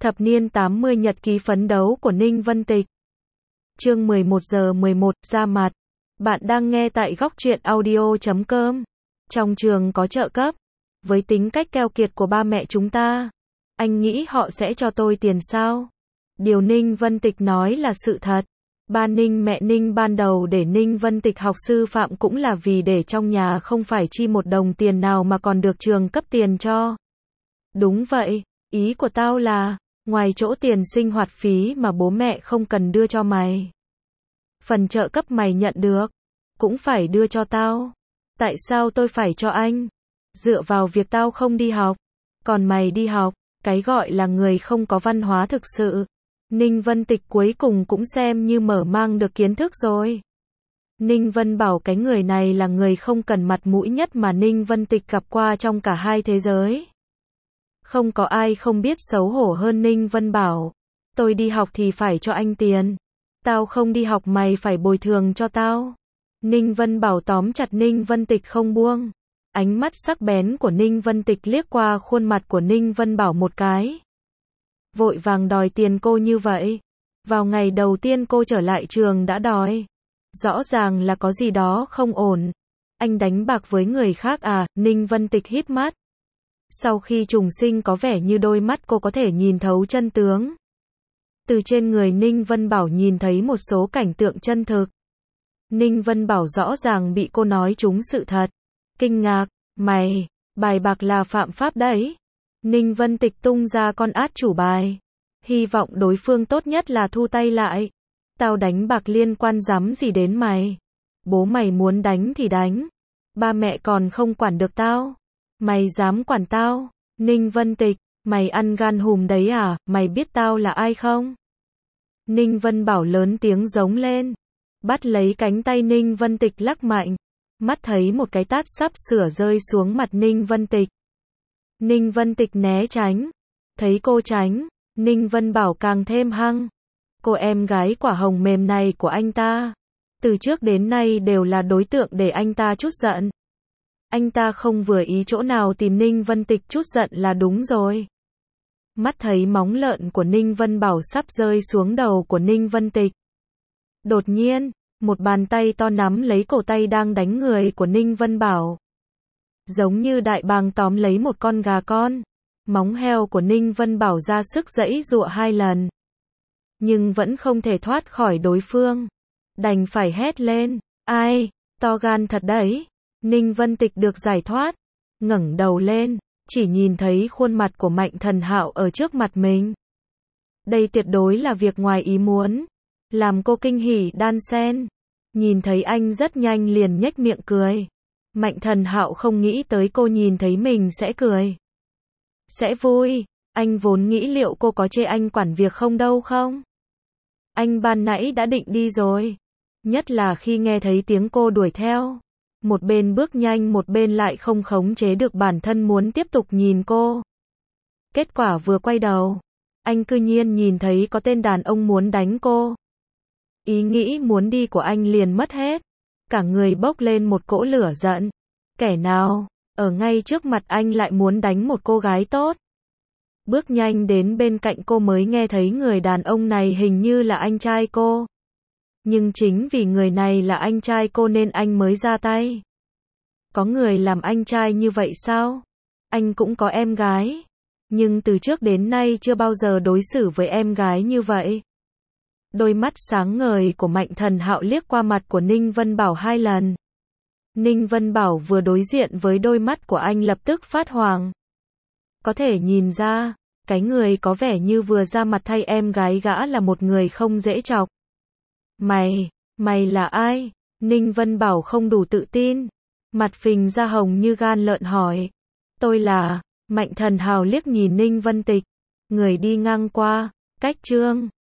Thập niên 80 nhật ký phấn đấu của Ninh Vân Tịch. Chương 11:11, ra mặt. Bạn đang nghe tại góc truyện audio.com. Trong trường có trợ cấp. Với tính cách keo kiệt của ba mẹ chúng ta, anh nghĩ họ sẽ cho tôi tiền sao? Điều Ninh Vân Tịch nói là sự thật. Ba Ninh mẹ Ninh ban đầu để Ninh Vân Tịch học sư phạm cũng là vì để trong nhà không phải chi một đồng tiền nào mà còn được trường cấp tiền cho. Đúng vậy, ý của tao là, ngoài chỗ tiền sinh hoạt phí mà bố mẹ không cần đưa cho mày, phần trợ cấp mày nhận được, cũng phải đưa cho tao. Tại sao tôi phải cho anh? Dựa vào việc tao không đi học, còn mày đi học, cái gọi là người không có văn hóa thực sự. Ninh Vân Tịch cuối cùng cũng xem như mở mang được kiến thức rồi. Ninh Vân bảo cái người này là người không cần mặt mũi nhất mà Ninh Vân Tịch gặp qua trong cả hai thế giới. Không có ai không biết xấu hổ hơn Ninh Vân bảo. Tôi đi học thì phải cho anh tiền. Tao không đi học mày phải bồi thường cho tao. Ninh Vân bảo tóm chặt Ninh Vân Tịch không buông. Ánh mắt sắc bén của Ninh Vân Tịch liếc qua khuôn mặt của Ninh Vân bảo một cái. Vội vàng đòi tiền cô như vậy. Vào ngày đầu tiên cô trở lại trường đã đòi. Rõ ràng là có gì đó không ổn. Anh đánh bạc với người khác à? Ninh Vân Tịch híp mắt. Sau khi trùng sinh có vẻ như đôi mắt cô có thể nhìn thấu chân tướng. Từ trên người Ninh Vân Bảo nhìn thấy một số cảnh tượng chân thực. Ninh Vân Bảo rõ ràng bị cô nói trúng sự thật. Kinh ngạc, mày, bài bạc là phạm pháp đấy. Ninh Vân Tịch tung ra con át chủ bài. Hy vọng đối phương tốt nhất là thu tay lại. Tao đánh bạc liên quan dám gì đến mày. Bố mày muốn đánh thì đánh. Ba mẹ còn không quản được tao. Mày dám quản tao? Ninh Vân Tịch, mày ăn gan hùm đấy à? Mày biết tao là ai không? Ninh Vân Bảo lớn tiếng giống lên. Bắt lấy cánh tay Ninh Vân Tịch lắc mạnh. Mắt thấy một cái tát sắp sửa rơi xuống mặt Ninh Vân Tịch. Ninh Vân Tịch né tránh. Thấy cô tránh, Ninh Vân Bảo càng thêm hăng. Cô em gái quả hồng mềm này của anh ta, từ trước đến nay đều là đối tượng để anh ta trút giận. Anh ta không vừa ý chỗ nào tìm Ninh Vân Tịch trút giận là đúng rồi. Mắt thấy móng lợn của Ninh Vân Bảo sắp rơi xuống đầu của Ninh Vân Tịch. Đột nhiên, một bàn tay to nắm lấy cổ tay đang đánh người của Ninh Vân Bảo. Giống như đại bàng tóm lấy một con gà con. Móng heo của Ninh Vân Bảo ra sức giãy giụa 2 lần. Nhưng vẫn không thể thoát khỏi đối phương. Đành phải hét lên. Ai, to gan thật đấy. Ninh Vân Tịch được giải thoát. Ngẩng đầu lên, chỉ nhìn thấy khuôn mặt của Mạnh Thần Hạo ở trước mặt mình. Đây tuyệt đối là việc ngoài ý muốn. Làm cô kinh hỉ đan sen. Nhìn thấy anh rất nhanh liền nhếch miệng cười. Mạnh Thần Hạo không nghĩ tới cô nhìn thấy mình sẽ cười. Sẽ vui. Anh vốn nghĩ liệu cô có chê anh quản việc không đâu không? Anh ban nãy đã định đi rồi. Nhất là khi nghe thấy tiếng cô đuổi theo. Một bên bước nhanh một bên lại không khống chế được bản thân muốn tiếp tục nhìn cô. Kết quả vừa quay đầu, anh cư nhiên nhìn thấy có tên đàn ông muốn đánh cô. Ý nghĩ muốn đi của anh liền mất hết. Cả người bốc lên một cỗ lửa giận. Kẻ nào, ở ngay trước mặt anh lại muốn đánh một cô gái tốt. Bước nhanh đến bên cạnh cô mới nghe thấy người đàn ông này hình như là anh trai cô. Nhưng chính vì người này là anh trai cô nên anh mới ra tay. Có người làm anh trai như vậy sao? Anh cũng có em gái. Nhưng từ trước đến nay chưa bao giờ đối xử với em gái như vậy. Đôi mắt sáng ngời của Mạnh Thần Hạo liếc qua mặt của Ninh Vân Bảo 2 lần. Ninh Vân Bảo vừa đối diện với đôi mắt của anh lập tức phát hoảng. Có thể nhìn ra, cái người có vẻ như vừa ra mặt thay em gái gã là một người không dễ chọc. Mày là ai? Ninh Vân Bảo không đủ tự tin. Mặt phình ra hồng như gan lợn hỏi. Tôi là, Mạnh Thần Hạo liếc nhìn Ninh Vân Tịch. Người đi ngang qua, cách Trương.